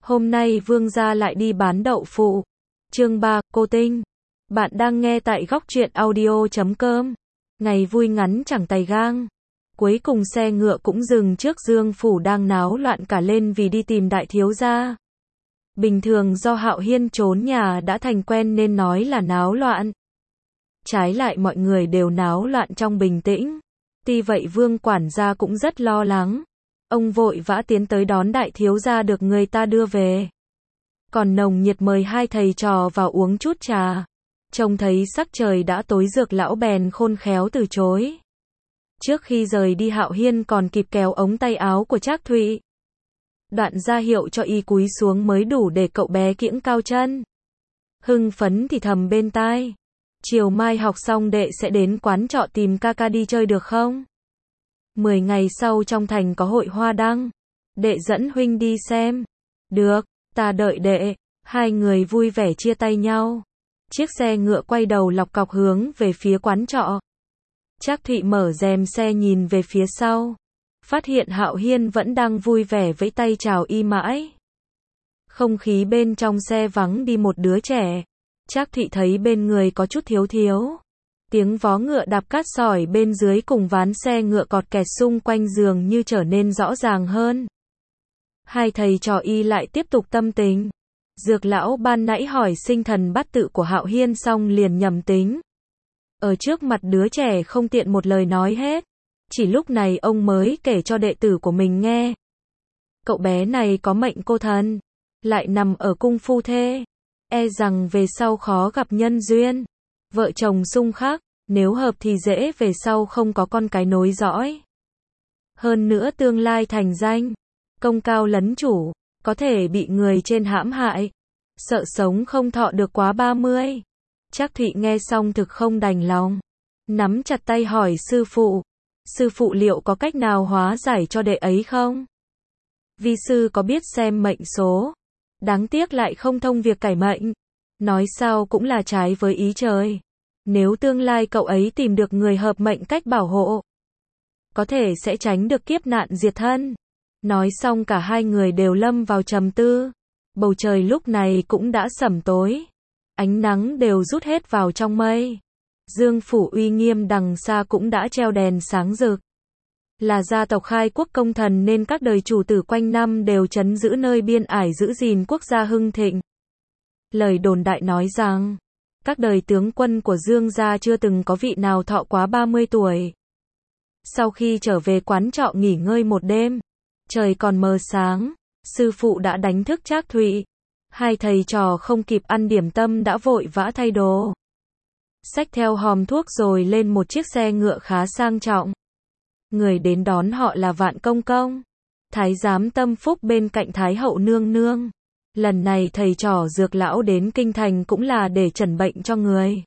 Hôm nay Vương gia lại đi bán đậu phụ. Chương 3, cô Tinh. Bạn đang nghe tại góc truyện audio.com. Ngày vui ngắn chẳng tày gang. Cuối cùng xe ngựa cũng dừng trước Dương phủ đang náo loạn cả lên vì đi tìm đại thiếu gia. Bình thường do Hạo Hiên trốn nhà đã thành quen nên nói là náo loạn. Trái lại mọi người đều náo loạn trong bình tĩnh. Tuy vậy Vương quản gia cũng rất lo lắng. Ông vội vã tiến tới đón đại thiếu gia được người ta đưa về. Còn nồng nhiệt mời hai thầy trò vào uống chút trà. Trông thấy sắc trời đã tối Dược lão bèn khôn khéo từ chối. Trước khi rời đi Hạo Hiên còn kịp kéo ống tay áo của Trác Thụy. Đoạn ra hiệu cho y cúi xuống mới đủ để cậu bé kiễng cao chân. Hưng phấn thì thầm bên tai. Chiều mai học xong đệ sẽ đến quán trọ tìm ca ca đi chơi được không? 10 ngày sau trong thành có hội hoa đăng. Đệ dẫn huynh đi xem. Được, ta đợi đệ. Hai người vui vẻ chia tay nhau. Chiếc xe ngựa quay đầu lọc cọc hướng về phía quán trọ. Trác Thụy mở rèm xe nhìn về phía sau. Phát hiện Hạo Hiên vẫn đang vui vẻ vẫy tay chào y mãi. Không khí bên trong xe vắng đi một đứa trẻ. Trác Thụy thấy bên người có chút thiếu thiếu. Tiếng vó ngựa đạp cát sỏi bên dưới cùng ván xe ngựa cọt kẹt xung quanh giường như trở nên rõ ràng hơn. Hai thầy trò y lại tiếp tục tâm tình. Dược lão ban nãy hỏi sinh thần bát tự của Hạo Hiên xong liền nhầm tính. Ở trước mặt đứa trẻ không tiện một lời nói hết. Chỉ lúc này ông mới kể cho đệ tử của mình nghe. Cậu bé này có mệnh cô thần, lại nằm ở cung phu thê. E rằng về sau khó gặp nhân duyên. Vợ chồng xung khắc, nếu hợp thì dễ về sau không có con cái nối dõi. Hơn nữa tương lai thành danh, công cao lấn chủ, có thể bị người trên hãm hại. Sợ sống không thọ được quá 30. Trác Thụy nghe xong thực không đành lòng. Nắm chặt tay hỏi sư phụ. Sư phụ liệu có cách nào hóa giải cho đệ ấy không? Vi sư có biết xem mệnh số. Đáng tiếc lại không thông việc cải mệnh. Nói sao cũng là trái với ý trời. Nếu tương lai cậu ấy tìm được người hợp mệnh cách bảo hộ, có thể sẽ tránh được kiếp nạn diệt thân. Nói xong cả hai người đều lâm vào trầm tư. Bầu trời lúc này cũng đã sẩm tối. Ánh nắng đều rút hết vào trong mây. Dương phủ uy nghiêm đằng xa cũng đã treo đèn sáng rực. Là gia tộc khai quốc công thần nên các đời chủ tử quanh năm đều trấn giữ nơi biên ải giữ gìn quốc gia hưng thịnh. Lời đồn đại nói rằng, các đời tướng quân của Dương gia chưa từng có vị nào thọ quá 30 tuổi. Sau khi trở về quán trọ nghỉ ngơi một đêm, trời còn mờ sáng, sư phụ đã đánh thức Trác Thụy. Hai thầy trò không kịp ăn điểm tâm đã vội vã thay đồ. Xách theo hòm thuốc rồi lên một chiếc xe ngựa khá sang trọng. Người đến đón họ là Vạn Công Công, thái giám tâm phúc bên cạnh Thái hậu nương nương. Lần này thầy trò Dược lão đến kinh thành cũng là để trần bệnh cho người.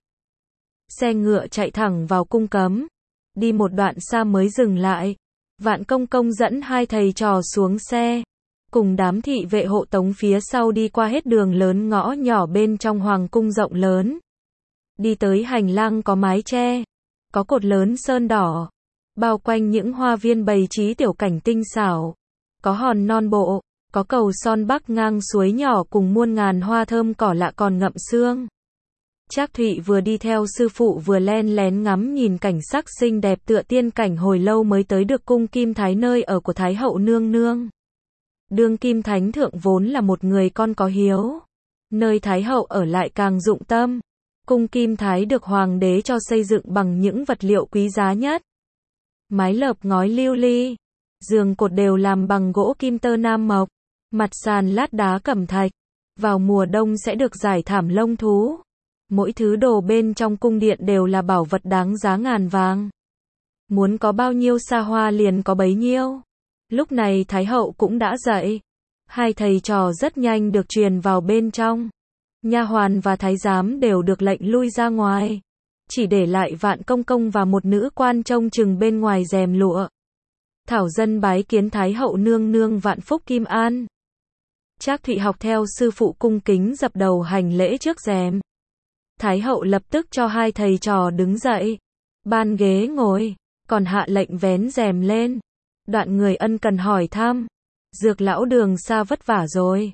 Xe ngựa chạy thẳng vào cung cấm. Đi một đoạn xa mới dừng lại. Vạn Công Công dẫn hai thầy trò xuống xe. Cùng đám thị vệ hộ tống phía sau đi qua hết đường lớn ngõ nhỏ bên trong hoàng cung rộng lớn. Đi tới hành lang có mái che. Có cột lớn sơn đỏ. Bao quanh những hoa viên bày trí tiểu cảnh tinh xảo. Có hòn non bộ. Có cầu son bắc ngang suối nhỏ cùng muôn ngàn hoa thơm cỏ lạ còn ngậm sương. Trác Thụy vừa đi theo sư phụ vừa len lén ngắm nhìn cảnh sắc xinh đẹp tựa tiên cảnh hồi lâu mới tới được cung Kim Thái nơi ở của Thái hậu nương nương. Đương Kim Thánh thượng vốn là một người con có hiếu. Nơi Thái hậu ở lại càng dụng tâm. Cung Kim Thái được hoàng đế cho xây dựng bằng những vật liệu quý giá nhất. Mái lợp ngói lưu ly. Giường cột đều làm bằng gỗ kim tơ nam mộc. Mặt sàn lát đá cẩm thạch. Vào mùa đông sẽ được rải thảm lông thú. Mỗi thứ đồ bên trong cung điện đều là bảo vật đáng giá ngàn vàng. Muốn có bao nhiêu xa hoa liền có bấy nhiêu. Lúc này Thái hậu cũng đã dậy. Hai thầy trò rất nhanh được truyền vào bên trong. Nha hoàn và thái giám đều được lệnh lui ra ngoài. Chỉ để lại Vạn Công Công và một nữ quan trông chừng bên ngoài rèm lụa. Thảo dân bái kiến Thái hậu nương nương vạn phúc kim an. Trác Thụy học theo sư phụ cung kính dập đầu hành lễ trước rèm. Thái hậu lập tức cho hai thầy trò đứng dậy. Ban ghế ngồi. Còn hạ lệnh vén rèm lên. Đoạn người ân cần hỏi thăm. Dược lão đường xa vất vả rồi.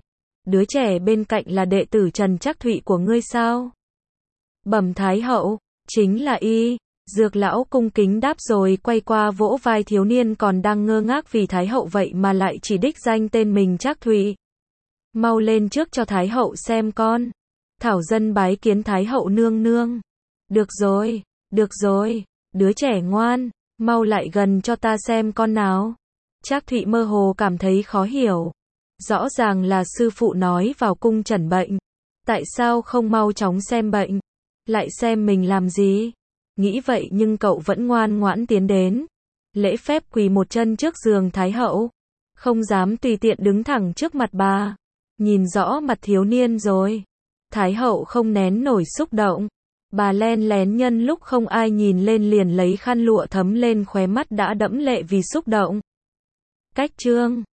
đứa trẻ bên cạnh là đệ tử Trần Trác Thụy của ngươi sao? Bẩm Thái hậu, chính là y. Dược lão cung kính đáp rồi quay qua vỗ vai thiếu niên còn đang ngơ ngác vì Thái hậu vậy mà lại chỉ đích danh tên mình Trác Thụy. Mau lên trước cho Thái hậu xem con. Thảo dân bái kiến Thái hậu nương nương. Được rồi, đứa trẻ ngoan, mau lại gần cho ta xem con nào. Trác Thụy mơ hồ cảm thấy khó hiểu. Rõ ràng là sư phụ nói vào cung chẩn bệnh. Tại sao không mau chóng xem bệnh? Lại xem mình làm gì? Nghĩ vậy nhưng cậu vẫn ngoan ngoãn tiến đến. Lễ phép quỳ một chân trước giường Thái hậu. Không dám tùy tiện đứng thẳng trước mặt bà. Nhìn rõ mặt thiếu niên rồi. Thái hậu không nén nổi xúc động. Bà len lén nhân lúc không ai nhìn lên liền lấy khăn lụa thấm lên khóe mắt đã đẫm lệ vì xúc động. Cách chương